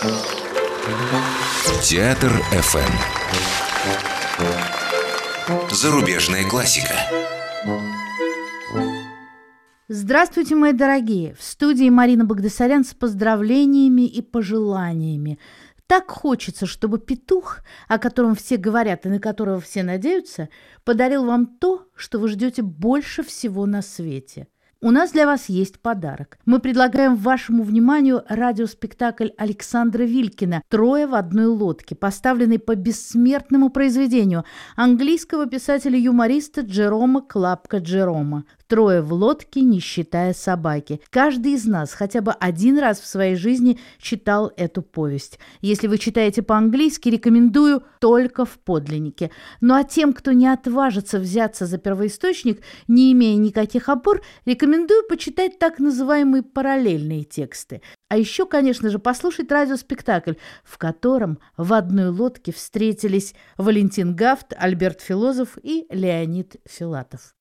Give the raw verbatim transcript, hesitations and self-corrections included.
Театр эф эм. Зарубежная классика. Здравствуйте, мои дорогие! В студии Марина Багдасарян с поздравлениями и пожеланиями. Так хочется, чтобы петух, о котором все говорят и на которого все надеются, подарил вам то, что вы ждете больше всего на свете. У нас для вас есть подарок. Мы предлагаем вашему вниманию радиоспектакль Александра Вилькина «Трое в одной лодке», поставленный по бессмертному произведению английского писателя-юмориста Джерома Клапка Джерома. «Трое в лодке, не считая собаки». Каждый из нас хотя бы один раз в своей жизни читал эту повесть. Если вы читаете по-английски, рекомендую только в подлиннике. Ну а тем, кто не отважится взяться за первоисточник, не имея никаких опор, рекомендую почитать так называемые параллельные тексты. А еще, конечно же, послушать радиоспектакль, в котором в одной лодке встретились Валентин Гафт, Альберт Филозов и Леонид Филатов.